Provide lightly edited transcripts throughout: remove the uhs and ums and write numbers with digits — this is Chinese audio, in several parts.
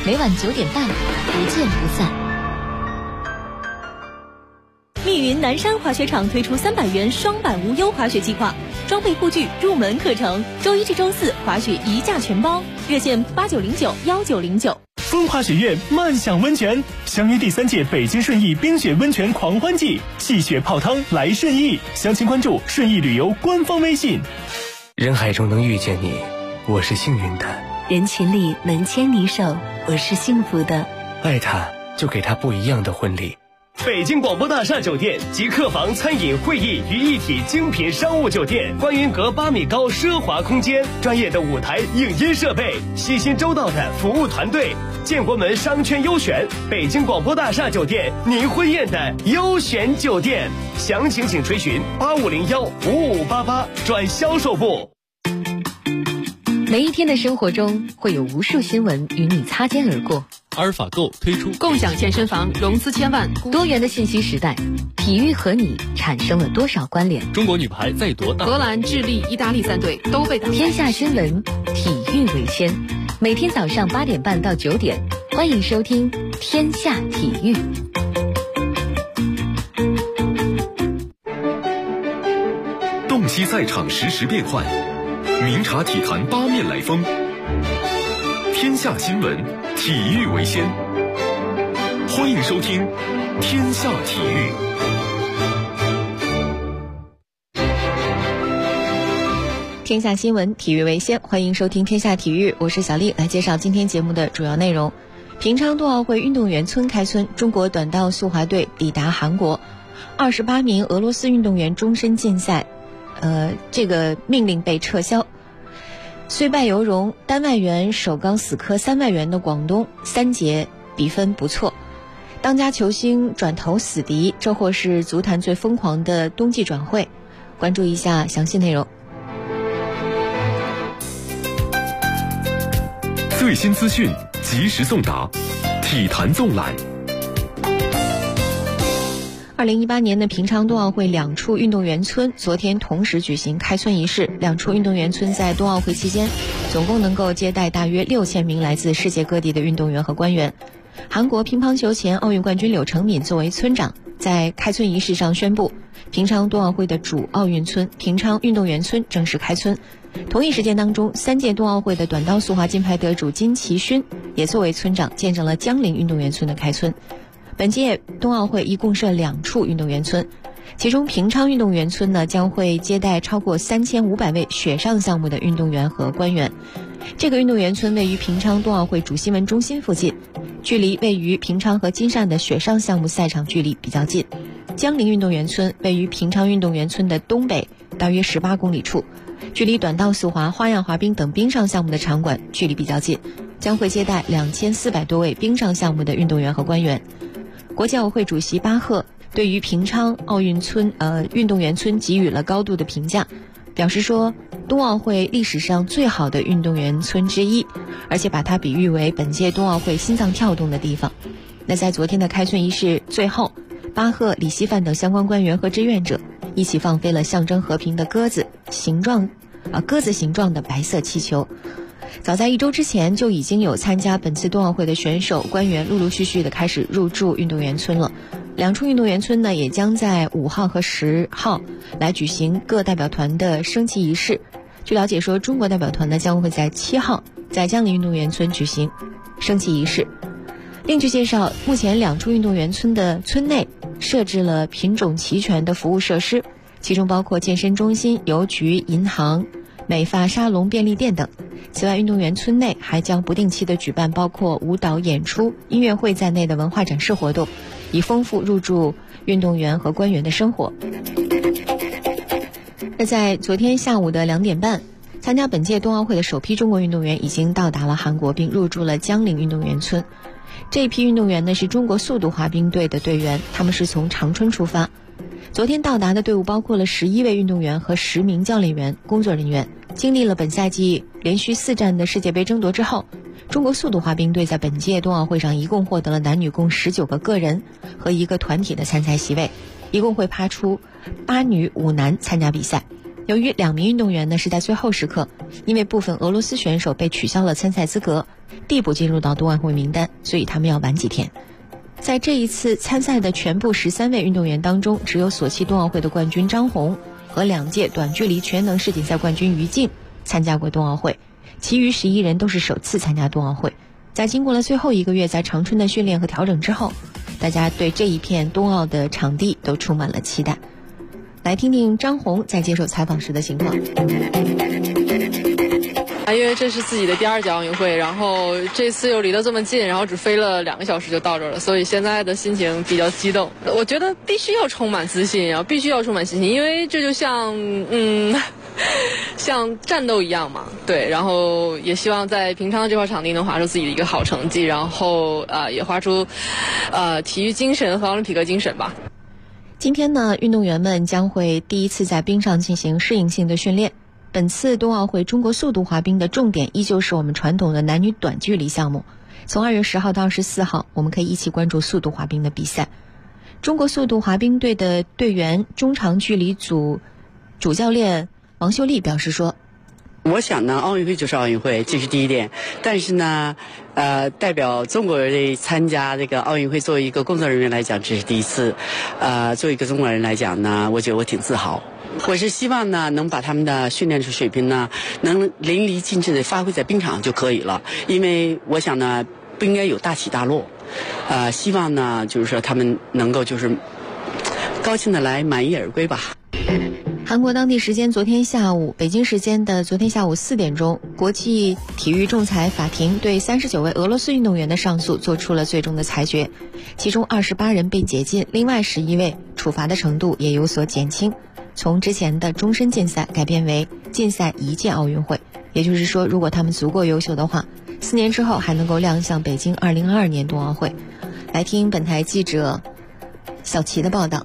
每晚9点半，不见不散。 密云南山滑雪场推出300元双板无忧滑雪计划，装备护具、入门课程，周一至周四滑雪一价全包，热线89091909。 风华雪苑慢享温泉，相约第3届北京顺义冰雪温泉狂欢季，戏雪泡汤来顺义，详情关注顺义旅游官方微信。 人海中能遇见你，我是幸运的； 人群里能牵你手，我是幸福的。 爱他，就给他不一样的婚礼。 北京广播大厦酒店集客房、餐饮、会议于一体精品商务酒店，观云阁8米高奢华空间，专业的舞台影音设备，细心周到的服务团队，建国门商圈优选，北京广播大厦酒店您婚宴的优选酒店。详情请垂询85015588转销售部。 每一天的生活中会有无数新闻与你擦肩而过。 阿尔法购推出共享健身房融资1000万， 多元的信息时代，体育和你产生了多少关联？ 中国女排再夺大荷兰、智利、意大利3队都被打败。 天下新闻，体育为先。每天早上8点半到9点，欢迎收听天下体育。 洞悉赛场实时变幻，明察体坛八面来风。天下新闻，体育为先。欢迎收听天下体育。 天下新闻，体育为先，欢迎收听天下体育，我是小丽，来介绍今天节目的主要内容。平昌冬奥会运动员村开村，中国短道速滑队抵达韩国，28名俄罗斯运动员终身禁赛，这个命令被撤销。虽败犹荣，单外援首钢死磕3外援的广东，3节比分不错。当家球星转投死敌，这或是足坛最疯狂的冬季转会。关注一下详细内容。 最新资讯及时送达，体坛纵览。 2018年的平昌冬奥会2处运动员村昨天同时举行开村仪式。2处运动员村在冬奥会期间总共能够接待大约6000名来自世界各地的运动员和官员。韩国乒乓球前奥运冠军柳成敏作为村长，在开村仪式上宣布，平昌冬奥会的主奥运村平昌运动员村正式开村。同一时间当中，3届冬奥会的短道速滑金牌得主金其勋也作为村长见证了江陵运动员村的开村。本届冬奥会一共设2处运动员村，其中平昌运动员村呢将会接待超过3500位雪上项目的运动员和官员。这个运动员村位于平昌冬奥会主新闻中心附近，距离位于平昌和金汕的雪上项目赛场距离比较近。江陵运动员村位于平昌运动员村的东北大约18公里处，距离短道速滑、花样滑冰等冰上项目的场馆距离比较近，将会接待2400多位冰上项目的运动员和官员。国际奥委会主席巴赫对于平昌奥运村运动员村给予了高度的评价，表示说冬奥会历史上最好的运动员村之一，而且把它比喻为本届冬奥会心脏跳动的地方。那在昨天的开村仪式最后，巴赫、李希范等相关官员和志愿者一起放飞了象征和平的鸽子形状的白色气球。早在1周之前就已经有参加本次冬奥会的选手官员陆陆续续的开始入住运动员村了。2处运动员村呢也将在5号和10号来举行各代表团的升旗仪式。据了解说，中国代表团呢将会在7号在江陵运动员村举行升旗仪式。另据介绍，目前2处运动员村的村内设置了品种齐全的服务设施，其中包括健身中心、邮局、银行、美发沙龙、便利店等。此外，运动员村内还将不定期的举办包括舞蹈演出、音乐会在内的文化展示活动，以丰富入住运动员和官员的生活。那在昨天下午的2点半，参加本届冬奥会的首批中国运动员已经到达了韩国，并入住了江陵运动员村。这一批运动员呢是中国速度滑冰队的队员，他们是从长春出发。昨天到达的队伍包括了11位运动员和10名教练员、工作人员。经历了本赛季连续4站的世界杯争夺之后，中国速度滑冰队在本届冬奥会上一共获得了男女共19个个人和1个团体的参赛席位，一共会派出8女5男参加比赛。 由于2名运动员呢是在最后时刻，因为部分俄罗斯选手被取消了参赛资格，递补进入到冬奥会名单，所以他们要晚几天。在这一次参赛的全部13位运动员当中，只有索契冬奥会的冠军张红和2届短距离全能世锦赛冠军于静参加过冬奥会，其余11人都是首次参加冬奥会。在经过了最后1个月在长春的训练和调整之后，大家对这一片冬奥的场地都充满了期待。来听听张红在接受采访时的情况。 因为这是自己的第2届奥运会，然后这次又离得这么近，然后只飞了2个小时就到这儿了，所以现在的心情比较激动。我觉得必须要充满自信，然后必须要充满信心，因为这就像像战斗一样嘛。对，然后也希望在平昌这块场地能划出自己的一个好成绩，然后也划出体育精神和奥林匹克精神吧。 今天呢，运动员们将会第一次在冰上进行适应性的训练。本次冬奥会中国速度滑冰的重点依旧是我们传统的男女短距离项目。从2月10号到24号，我们可以一起关注速度滑冰的比赛。中国速度滑冰队的队员中长距离组主教练王秀丽表示说， 我想呢，奥运会就是奥运会，这是第一点。但是呢，代表中国人参加这个奥运会，作为一个工作人员来讲，这是第一次。作为一个中国人来讲呢，我觉得我挺自豪。我是希望呢，能把他们的训练水平呢，能淋漓尽致的发挥在冰场就可以了。因为我想呢，不应该有大起大落。希望呢，就是说他们能够就是高兴的来，满意而归吧。 韩国当地时间昨天下午，北京时间的昨天下午4点钟，国际体育仲裁法庭对39位俄罗斯运动员的上诉做出了最终的裁决，其中28人被解禁，另外11位处罚的程度也有所减轻，从之前的终身禁赛改变为禁赛1届奥运会。也就是说，如果他们足够优秀的话，4年之后还能够亮相北京2022年冬奥会。来听本台记者小齐的报道。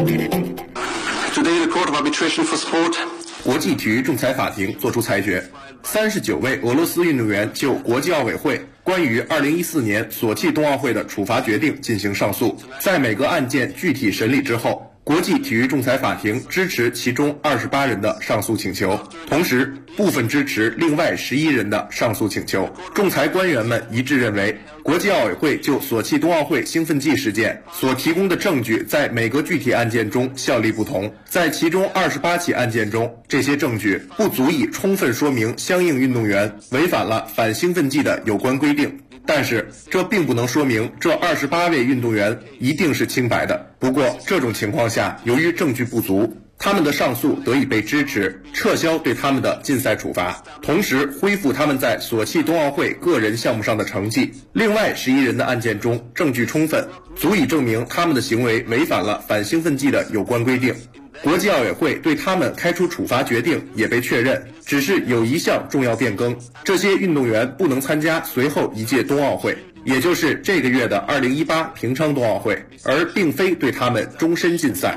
国际体育仲裁法庭作出裁决，39位俄罗斯运动员就国际奥委会关于2014年索契冬奥会的处罚决定进行上诉。在每个案件具体审理之后，国际体育仲裁法庭支持其中28人的上诉请求，同时部分支持另外11人的上诉请求。仲裁官员们一致认为，国际奥委会就索契冬奥会兴奋剂事件所提供的证据在每个具体案件中效力不同，在其中28起案件中，这些证据不足以充分说明相应运动员违反了反兴奋剂的有关规定。但是这并不能说明这28位运动员一定是清白的。不过这种情况下，由于证据不足，他们的上诉得以被支持，撤销对他们的禁赛处罚，同时恢复他们在索契冬奥会个人项目上的成绩。另外11人的案件中，证据充分，足以证明他们的行为违反了反兴奋剂的有关规定。国际奥委会对他们开出处罚决定也被确认，只是有一项重要变更，这些运动员不能参加随后1届冬奥会，也就是这个月的2018平昌冬奥会，而并非对他们终身禁赛。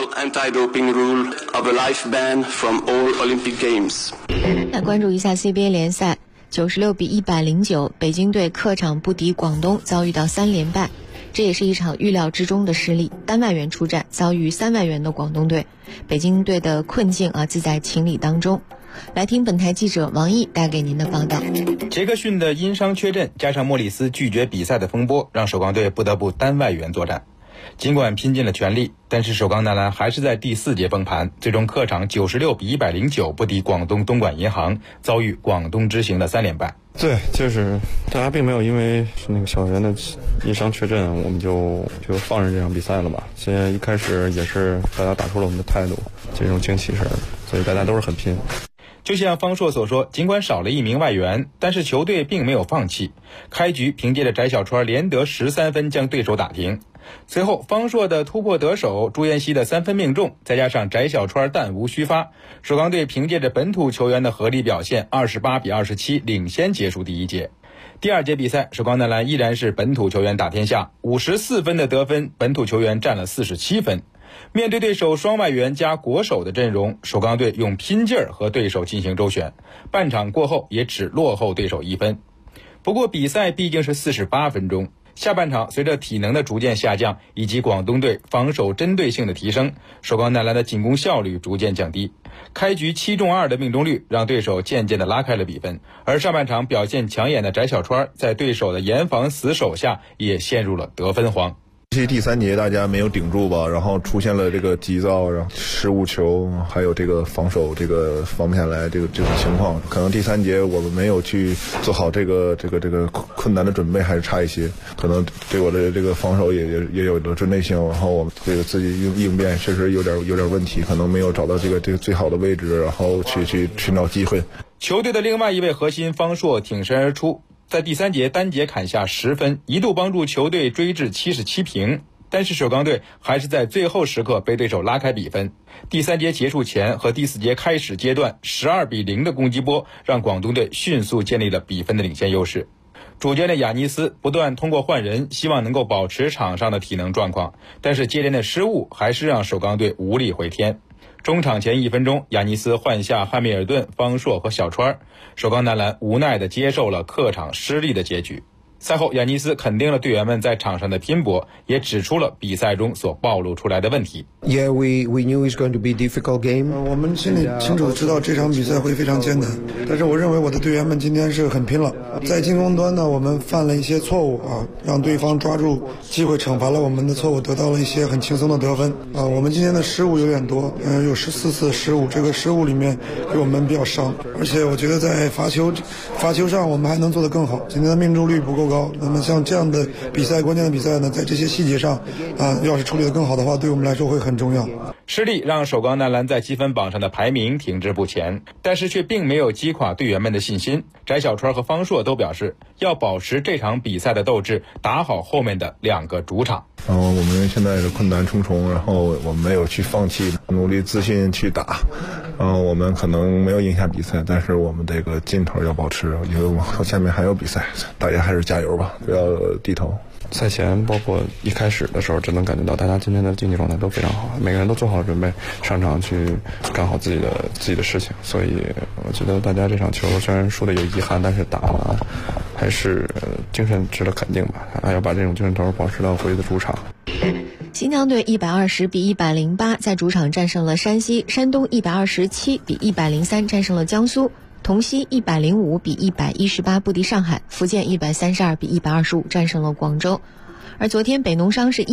来关注一下 CBA 联赛，96比109，北京队客场不敌广东，遭遇到3连败。这也是一场预料之中的失利，单外援出战遭遇3外援的广东队，北京队的困境自在情理当中。来听本台记者王毅带给您的报道。 杰克逊的因伤缺阵，加上莫里斯拒绝比赛的风波，让首钢队不得不单外援作战。尽管拼尽了全力，但是首钢男篮还是在第4节崩盘，最终客场96比109不敌广东东莞银行，遭遇广东之行的3连败。 对，就是大家并没有因为那个小员的因伤缺阵，我们就放任这场比赛了吧。现在一开始也是大家打出了我们的态度，这种精气神，所以大家都是很拼。 就像方硕所说，尽管少了1名外援，但是球队并没有放弃。开局凭借着翟小川连得13分将对手打停，随后方硕的突破得手，朱彦曦的3分命中，再加上翟小川弹无虚发，首钢队凭借着本土球员的合理表现28比27领先结束第1节。第2节比赛，首钢男篮依然是本土球员打天下，54分的得分，本土球员占了47分。面对对手双外援加国手的阵容，首钢队用拼劲儿和对手进行周旋，半场过后也只落后对手1分。不过比赛毕竟是48分钟， 下半场随着体能的逐渐下降，以及广东队防守针对性的提升，首钢男篮的进攻效率逐渐降低。开局7中2的命中率让对手渐渐的拉开了比分，而上半场表现抢眼的翟小川在对手的严防死守下也陷入了得分荒。 第3节大家没有顶住吧，然后出现了这个急躁，然后失误球，还有这个防守这个防不下来这种情况，可能第3节我们没有去做好这个困难的准备，还是差一些，可能对我的这个防守也有了针对性，然后我们这个自己应变确实有点问题，可能没有找到这个最好的位置，然后去寻找机会。 球队的另外一位核心方硕挺身而出，在第3节单节砍下10分，一度帮助球队追至77平，但是首钢队还是在最后时刻被对手拉开比分。第3节结束前和第4节开始阶段12-0的攻击波，让广东队迅速建立了比分的领先优势。主教练雅尼斯不断通过换人，希望能够保持场上的体能状况，但是接连的失误还是让首钢队无力回天。中场前1分钟，雅尼斯换下汉密尔顿、方硕和小川，首钢男篮无奈地接受了客场失利的结局。赛后，雅尼斯肯定了队员们在场上的拼搏，也指出了比赛中所暴露出来的问题。 Yeah, we knew it's going to be a difficult game. 我们心里清楚知道这场比赛会非常艰难，但是我认为我的队员们今天是很拼了。在进攻端呢，我们犯了一些错误让对方抓住机会惩罚了我们的错误，得到了一些很轻松的得分我们今天的失误有点多，有14次失误，这个失误里面给我们比较伤，而且我觉得在罚球上我们还能做得更好。今天的命中率不够高，那么像这样的比赛，关键的比赛呢，在这些细节上要是处理得更好的话，对我们来说会很重要。 失利让首钢男篮在积分榜上的排名停滞不前，但是却并没有击垮队员们的信心。翟小川和方硕都表示要保持这场比赛的斗志，打好后面的2个主场。 我们现在是困难重重，然后我们没有去放弃，努力自信去打。我们可能没有赢下比赛，但是我们这个劲头要保持，因为我们下面还有比赛，大家还是加油吧，不要低头。 赛前包括一开始的时候，只能感觉到大家今天的竞技状态都非常好，每个人都做好了准备，上场去干好自己的事情。所以我觉得大家这场球虽然输的有遗憾，但是打完还是精神值得肯定吧，还要把这种精神头保持到回的主场。 新疆队120-108在主场战胜了山西，山东127-103战胜了江苏，同曦105-118不敌上海，福建132-125战胜了广州。而昨天北农商是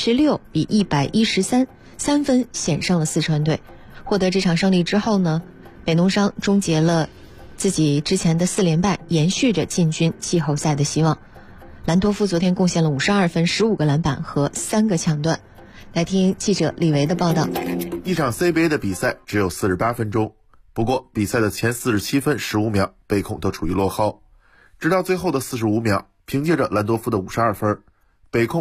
116-113，3分险胜了四川队。获得这场胜利之后呢，北农商终结了自己之前的4连败，延续着进军季后赛的希望。兰多夫昨天贡献了52分、15个篮板和3个抢断。来听记者李维的报道。 一场 CBA 的比赛只有48分钟，不过比赛的前47分15秒，北控都处于落后，直到最后的45秒，凭借着兰多夫的52分，北控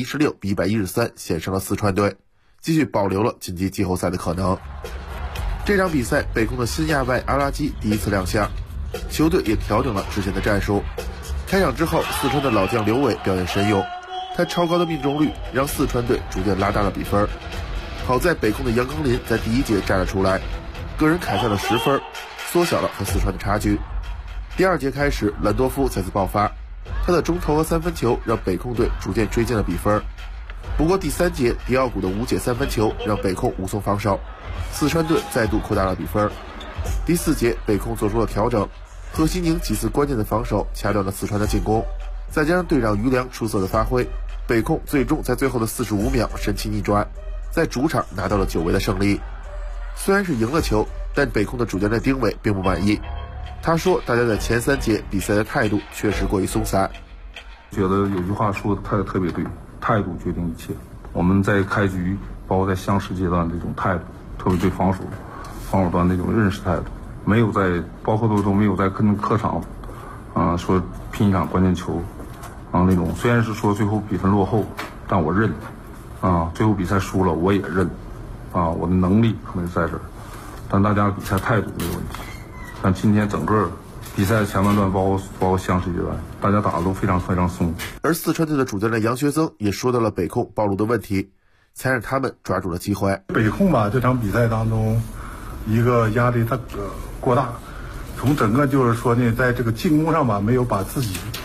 116-113险胜了四川队，继续保留了晋级季后赛的可能。这场比赛，北控的新亚外阿拉基第一次亮相，球队也调整了之前的战术。开场之后，四川的老将刘伟表现神勇，他超高的命中率让四川队逐渐拉大了比分。好在北控的杨庚林在第1节站了出来，个人砍下了10分，缩小了和四川的差距。第2节开始，兰多夫再次爆发，他的中投和3分球让北控队逐渐追进了比分。不过第3节，迪奥古的无解3分球让北控无从防守，四川队再度扩大了比分。第4节，北控做出了调整，贺西宁几次关键的防守掐断了四川的进攻，再加上队长于良出色的发挥，北控最终在最后的45秒神奇逆转，在主场拿到了久违的胜利。虽然是赢了球，但北控的主教练丁伟并不满意。他说大家在前3节比赛的态度确实过于松散。 觉得有句话说的特别对，态度决定一切。我们在开局包括在相识阶段这种态度，特别对防守端那种认识态度，没有在包括都没有在跟客场说拼一场关键球那种，虽然是说最后比分落后，但我认最后比赛输了我也认我的能力可能在这儿，但大家比赛态度没有问题。但今天整个比赛前半段包括相识阶段，大家打得都非常非常松。 而四川队的主教练杨学增也说到了北控暴露的问题，才让他们抓住了机会。 北控吧，这场比赛当中一个压力它过大，从整个就是说呢，在这个进攻上吧，没有把自己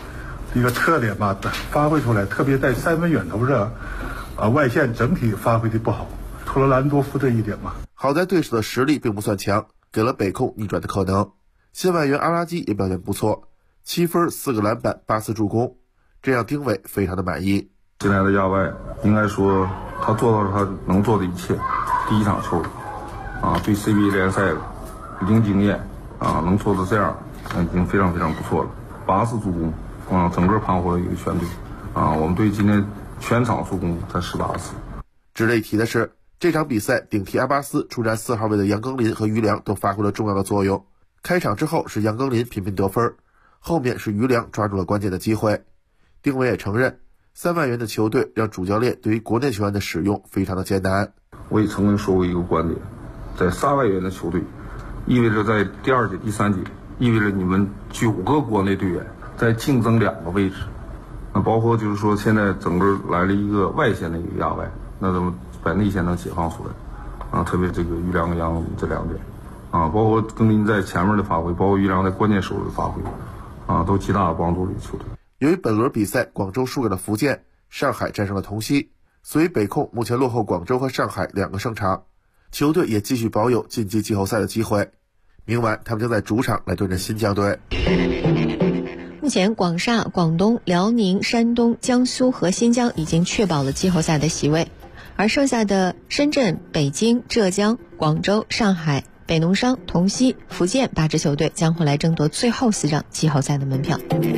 一个特点吧发挥出来，特别在三分远投上，外线整体发挥的不好，除了兰多夫这一点嘛。 好在对手的实力并不算强，给了北控逆转的可能。新外援阿拉基也表现不错，7分4个篮板8次助攻，这让丁伟非常的满意。 进来的亚外应该说他做到了他能做的一切。第一场球对 CBA 联赛零经验能做到这样已经非常非常不错了。8次助攻整个盘活了一个全队我们队今天全场助攻才18次。 值得一提的是，这场比赛顶替阿巴斯出战4号位的杨庚林和于良都发挥了重要的作用。开场之后是杨庚林频频得分，后面是于良抓住了关键的机会。丁伟也承认，3万元的球队让主教练对于国内球员的使用非常的艰难。 我也曾经说过一个观点，在3万元的球队，意味着在第2节、第3节，意味着你们9个国内队员在竞争2个位置。那包括就是说现在整个来了一个外线的一个亚外，那怎么把内线能解放出来特别这个于良和杨这2点包括庚林在前面的发挥，包括于良在关键时候的发挥都极大的帮助了球队。 由于本轮比赛广州输给了福建，上海战胜了同曦，所以北控目前落后广州和上海2个胜场，球队也继续保有晋级季后赛的机会。明晚他们将在主场来对阵新疆队。 目前广厦、广东、辽宁、山东、江苏和新疆已经确保了季后赛的席位，而剩下的深圳、北京、浙江、广州、上海、北农商、同曦、福建8支球队将会来争夺最后4张季后赛的门票。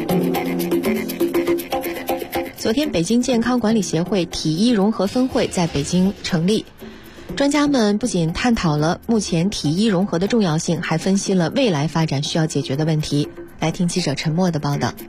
昨天，北京健康管理协会体医融合分会在北京成立。专家们不仅探讨了目前体医融合的重要性，还分析了未来发展需要解决的问题。来听记者陈默的报道。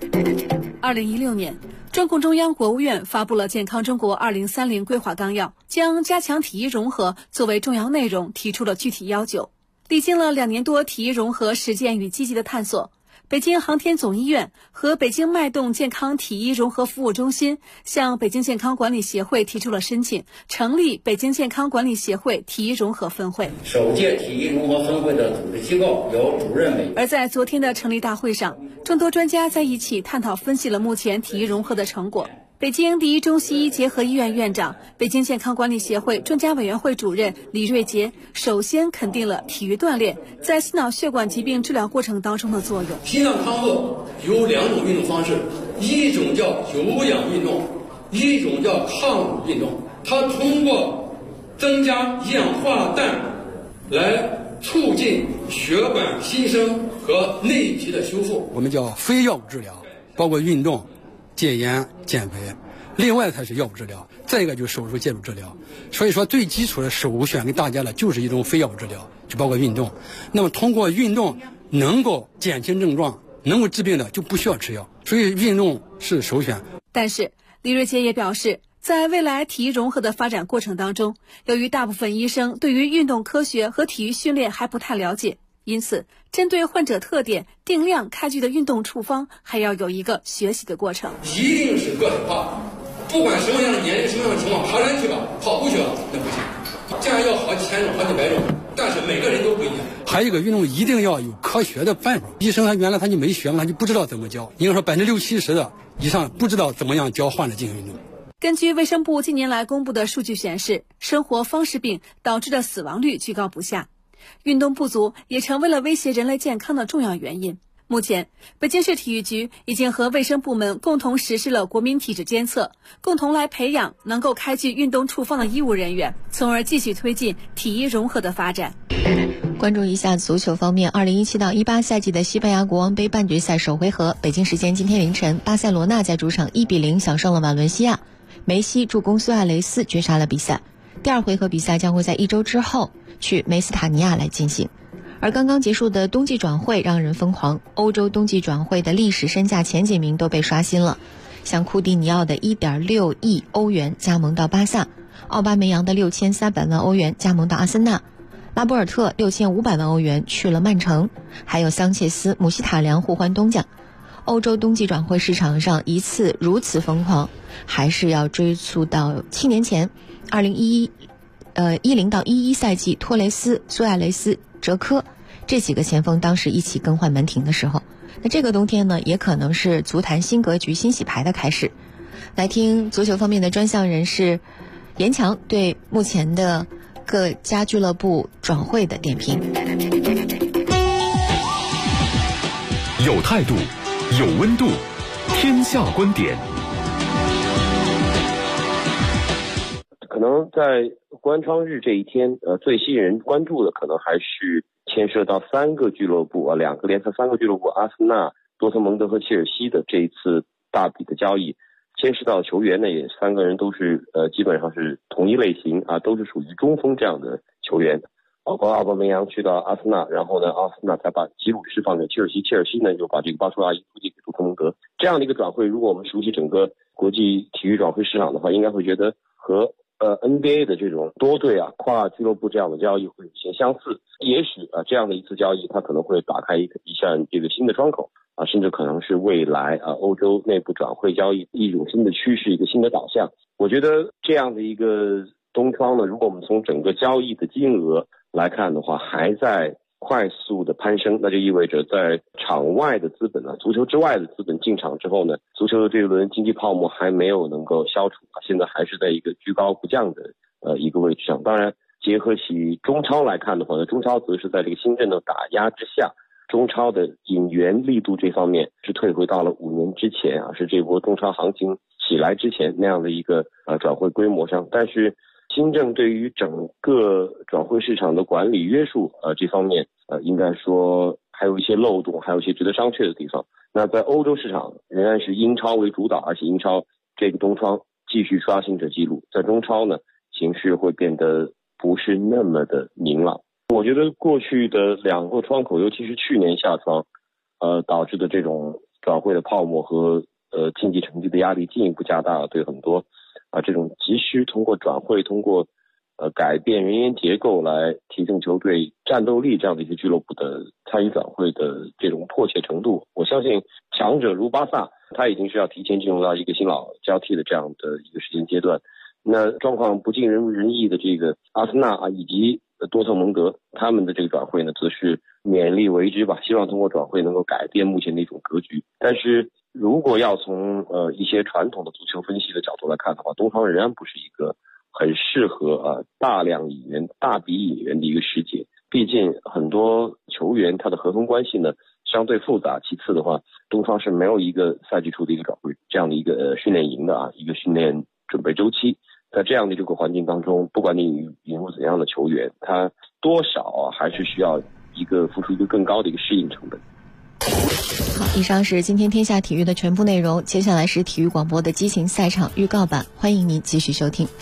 2016年，中共中央、国务院发布了《健康中国2030规划纲要》，将加强体医融合作为重要内容，提出了具体要求。历经了2年多体医融合实践与积极的探索，北京航天总医院和北京脉动健康体医融合服务中心向北京健康管理协会提出了申请，成立北京健康管理协会体医融合分会。 首届体医融合分会的组织机构由主任委员。 而在昨天的成立大会上，众多专家在一起探讨分析了目前体医融合的成果。北京第一中西医结合医院院长、北京健康管理协会专家委员会主任李瑞杰首先肯定了体育锻炼在心脑血管疾病治疗过程当中的作用。 心脏康复有2种运动方式，一种叫有氧运动，一种叫抗阻运动。它通过增加一氧化氮来促进血管新生和内皮的修复。 我们叫非药物治疗，包括运动、戒烟、减肥，另外才是药物治疗，再一个就是手术介入治疗。所以说最基础的首选给大家的就是一种非药物治疗，就包括运动。那么通过运动能够减轻症状、能够治病的就不需要吃药，所以运动是首选。 但是李瑞杰也表示，在未来体育融合的发展过程当中，由于大部分医生对于运动科学和体育训练还不太了解，因此针对患者特点定量开具的运动处方还要有一个学习的过程。 一定是个体化，不管什么样的年龄、什么样的情况，爬山去吧，跑步去吧，那不行。这样要好几千种、好几百种，但是每个人都不一样。 还有一个运动一定要有科学的办法，医生他原来他就没学嘛，他就不知道怎么教。应该说60%-70%的以上不知道怎么样教患者进行运动。 根据卫生部近年来公布的数据显示，生活方式病导致的死亡率居高不下，运动不足也成为了威胁人类健康的重要原因。目前，北京市体育局已经和卫生部门共同实施了国民体质监测，共同来培养能够开具运动处方的医务人员，从而继续推进体育融合的发展。 关注一下足球方面，2017到18赛季的西班牙国王杯半决赛首回合，北京时间今天凌晨，巴塞罗那在主场1-0小胜了瓦伦西亚，梅西助攻苏亚雷斯绝杀了比赛。第2回合比赛将会在1周之后去梅斯塔尼亚来进行。而刚刚结束的冬季转会让人疯狂，欧洲冬季转会的历史身价前几名都被刷新了，像库蒂尼奥的1.6亿欧元加盟到巴萨，奥巴梅扬的6300万欧元加盟到阿森纳，拉波尔特6500万欧元去了曼城，还有桑切斯、姆希塔良互换东家。欧洲冬季转会市场上一次如此疯狂，还是要追溯到7年前2010到11赛季，托雷斯、苏亚雷斯、哲科这几个前锋当时一起更换门庭的时候， 那这个冬天呢，也可能是足坛新格局、新洗牌的开始。来听足球方面的专项人士严强对目前的各家俱乐部转会的点评。 有态度，有温度，天下观点。 可能在关窗日这一天，最吸引人关注的可能还是牵涉到3个俱乐部2个联赛3个俱乐部，阿森纳、多特蒙德和切尔西的这一次大笔的交易。牵涉到球员呢，也3个人都是基本上是同一类型啊，都是属于中锋这样的球员，包括奥巴梅扬去到阿森纳，然后呢，阿森纳才把吉鲁释放给切尔西，切尔西呢又把这个巴舒亚租借给多特蒙德。这样的一个转会，如果我们熟悉整个国际体育转会市场的话，应该会觉得和NBA 的这种多队跨俱乐部这样的交易会有些相似。也许这样的一次交易，它可能会打开一扇这个新的窗口甚至可能是未来欧洲内部转会交易一种新的趋势，一个新的导向。我觉得这样的一个冬窗呢，如果我们从整个交易的金额来看的话，还在快速的攀升，那就意味着在场外的资本足球之外的资本进场之后呢，足球的这一轮经济泡沫还没有能够消除现在还是在一个居高不降的一个位置上。当然结合起中超来看的话呢，中超则是在这个新政的打压之下，中超的引援力度这方面是退回到了5年之前是这波中超行情起来之前那样的一个转会规模上。但是新政对于整个转会市场的管理约束这方面应该说还有一些漏洞，还有一些值得商榷的地方。那在欧洲市场仍然是英超为主导，而且英超这个冬窗继续刷新着记录。在中超呢，形势会变得不是那么的明朗。我觉得过去的2个窗口，尤其是去年夏窗导致的这种转会的泡沫和竞技成绩的压力进一步加大了，对很多这种急需通过转会、通过改变人员结构来提升球队战斗力这样的一些俱乐部的参与转会的这种迫切程度。我相信强者如巴萨，他已经是要提前进入到一个新老交替的这样的一个时间阶段。那状况不尽人意的这个阿森纳以及多特蒙德，他们的这个转会呢，则是勉力为之吧，希望通过转会能够改变目前的一种格局。但是如果要从一些传统的足球分析的角度来看的话，冬窗仍然不是一个很适合大量引援、大笔引援的一个时节。毕竟很多球员他的合同关系呢相对复杂，其次的话，冬窗是没有一个赛季初的一个转会这样的一个训练营的一个训练准备周期。在这样的这个环境当中，不管你引入怎样的球员，他多少还是需要付出一个更高的一个适应成本。 好，以上是今天天下体育的全部内容，接下来是体育广播的激情赛场预告版，欢迎您继续收听。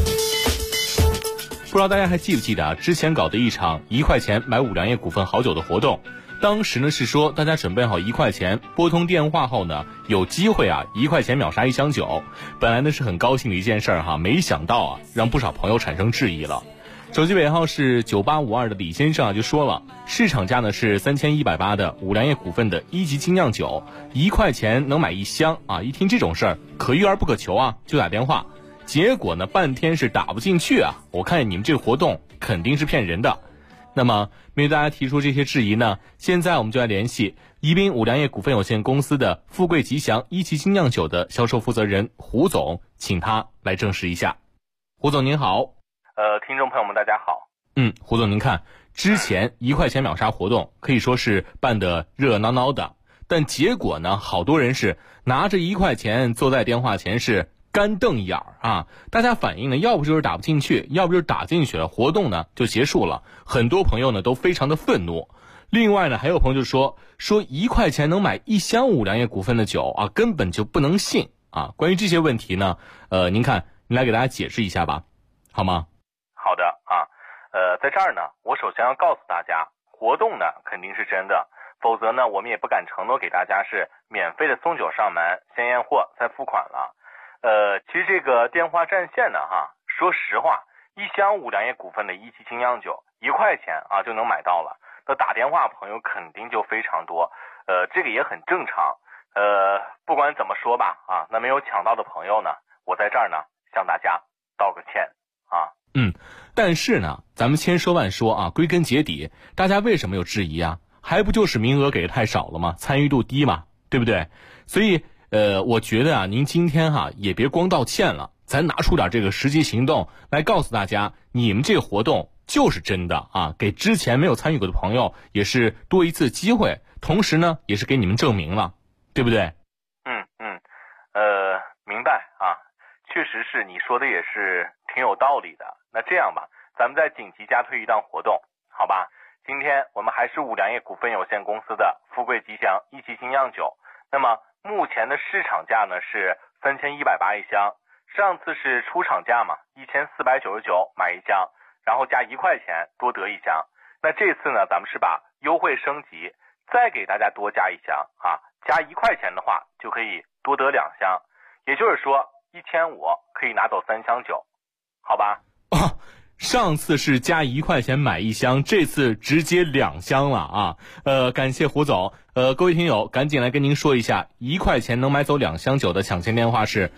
不知道大家还记不记得之前搞的一场1块钱买五粮液股份好酒的活动，当时呢是说大家准备好1块钱，拨通电话后呢有机会1块钱秒杀1箱酒。本来呢是很高兴的一件事没想到让不少朋友产生质疑了。手机尾号是9852的李先生就说了，市场价呢是3180的五粮液股份的1级精酿酒，1块钱能买1箱一听这种事儿可遇而不可求就打电话。结果呢半天是打不进去我看你们这个活动肯定是骗人的。那么面对大家提出这些质疑呢，现在我们就来联系宜宾五粮液股份有限公司的富贵吉祥1级精酿酒的销售负责人胡总，请他来证实一下。胡总您好。 听众朋友们大家好。 胡总您看，之前1块钱秒杀活动可以说是办得热热闹闹的，但结果呢好多人是拿着1块钱坐在电话前是干瞪眼大家反映呢要不就是打不进去，要不就是打进去了，活动呢就结束了。很多朋友呢都非常的愤怒。另外呢还有朋友就说1块钱能买1箱五粮液股份的酒根本就不能信关于这些问题呢您看您来给大家解释一下吧，好吗？ 好的在这儿呢我首先要告诉大家，活动呢肯定是真的，否则呢我们也不敢承诺给大家是免费的送酒上门，先验货再付款了。其实这个电话占线呢说实话，1箱五粮液股份的1级精酿酒1块钱就能买到了，那打电话朋友肯定就非常多，这个也很正常。不管怎么说吧那没有抢到的朋友呢，我在这儿呢向大家道个歉但是呢咱们千说万说归根结底大家为什么有质疑还不就是名额给的太少了吗？参与度低嘛，对不对？所以我觉得啊，您今天也别光道歉了，咱拿出点这个实际行动来告诉大家，你们这个活动就是真的啊，给之前没有参与过的朋友也是多一次机会，同时呢也是给你们证明了，对不对？ 明白啊，确实是你说的也是挺有道理的。那这样吧，咱们再紧急加推一档活动，好吧？今天我们还是五粮液股份有限公司的富贵吉祥一期精酿酒，那么目前的市场价呢是3180一箱，上次是出厂价嘛，1499买一箱，然后加1块钱多得一箱。那这次呢，咱们是把优惠升级，再给大家多加一箱啊，加1块钱的话就可以多得2箱，也就是说1500可以拿走3箱酒，好吧？ 上次是加1块钱买一箱，这次直接2箱了啊！感谢胡总。各位听友，赶紧来跟您说一下，1块钱能买走2箱酒的抢钱电话是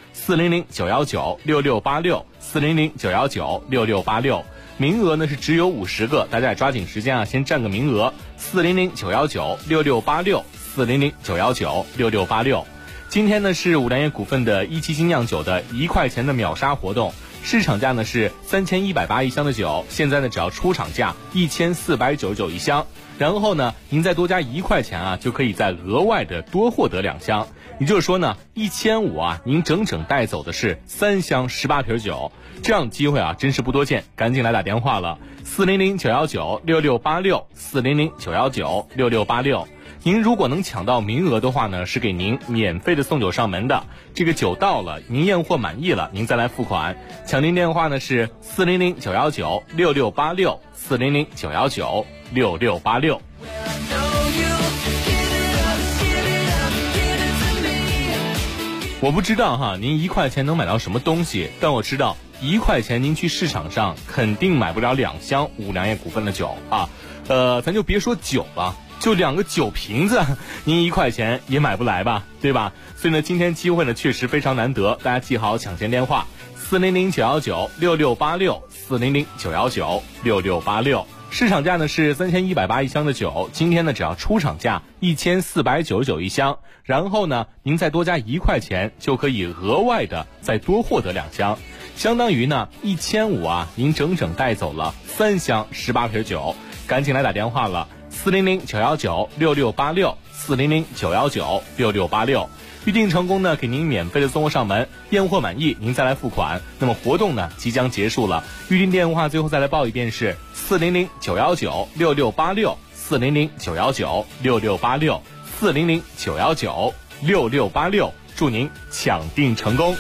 400-919-6686，400-919-6686。名额呢是只有50个，大家也抓紧时间啊，先占个名额。400-919-6686，400-919-6686。今天呢是五粮液股份的一期精酿酒的1块钱的秒杀活动。市场价呢是3180一箱的酒，现在呢只要出厂价1499一箱，然后呢您再多加1块钱啊，就可以再额外的多获得2箱，也就是说呢1500啊，您整整带走的是3箱18瓶酒，这样的机会啊真是不多见，赶紧来打电话了，400-919-6686，400-919-6686。您如果能抢到名额的话呢，是给您免费的送酒上门的。这个酒到了，您验货满意了，您再来付款。抢订电话呢是400-919-6686，400-919-6686。我不知道您1块钱能买到什么东西，但我知道1块钱您去市场上肯定买不了2箱五粮液股份的酒啊。咱就别说酒了，就2个酒瓶子，您1块钱也买不来吧，对吧？所以呢，今天机会呢确实非常难得，大家记好抢钱电话：400-919-6686，400-919-6686。市场价呢是3180一箱的酒，今天呢只要出厂价1499一箱，然后呢您再多加1块钱，就可以额外的再多获得2箱，相当于呢1500啊，您整整带走了3箱18瓶酒，赶紧来打电话了。400-919-6686，400-919-6686。预定成功呢，给您免费的送货上门，验货满意您再来付款。那么活动呢即将结束了，预定电话最后再来报一遍是400-919-6686，400-919-6686，400-919-6686。祝您抢订成功。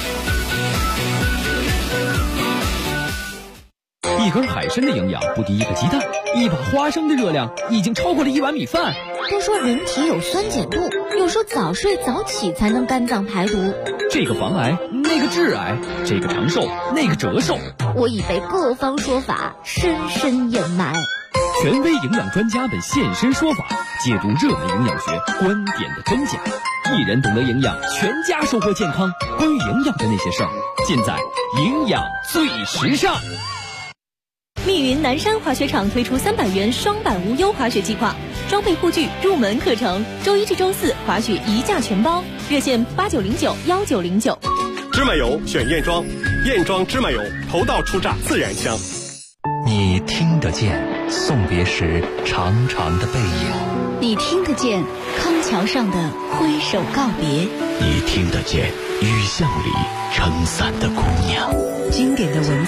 一根海参的营养不敌一个鸡蛋，一把花生的热量已经超过了1碗米饭。 都说人体有酸碱度，又说早睡早起才能肝脏排毒。 这个防癌，那个致癌，这个长寿，那个折寿。 我已被各方说法深深掩埋。 权威营养专家们现身说法，解读热门营养学观点的真假。一人懂得营养，全家收获健康。关于营养的那些事儿，尽在营养最时尚。 密云南山滑雪场推出300元双板无忧滑雪计划，装备护具入门课程，周1至周4滑雪1价全包，热线89091909。 芝麻油选燕庄，燕庄芝麻油头道初榨自然香。 你听得见送别时长长的背影， 你听得见康桥上的挥手告别， 你听得见雨巷里撑伞的姑娘。 经典的文字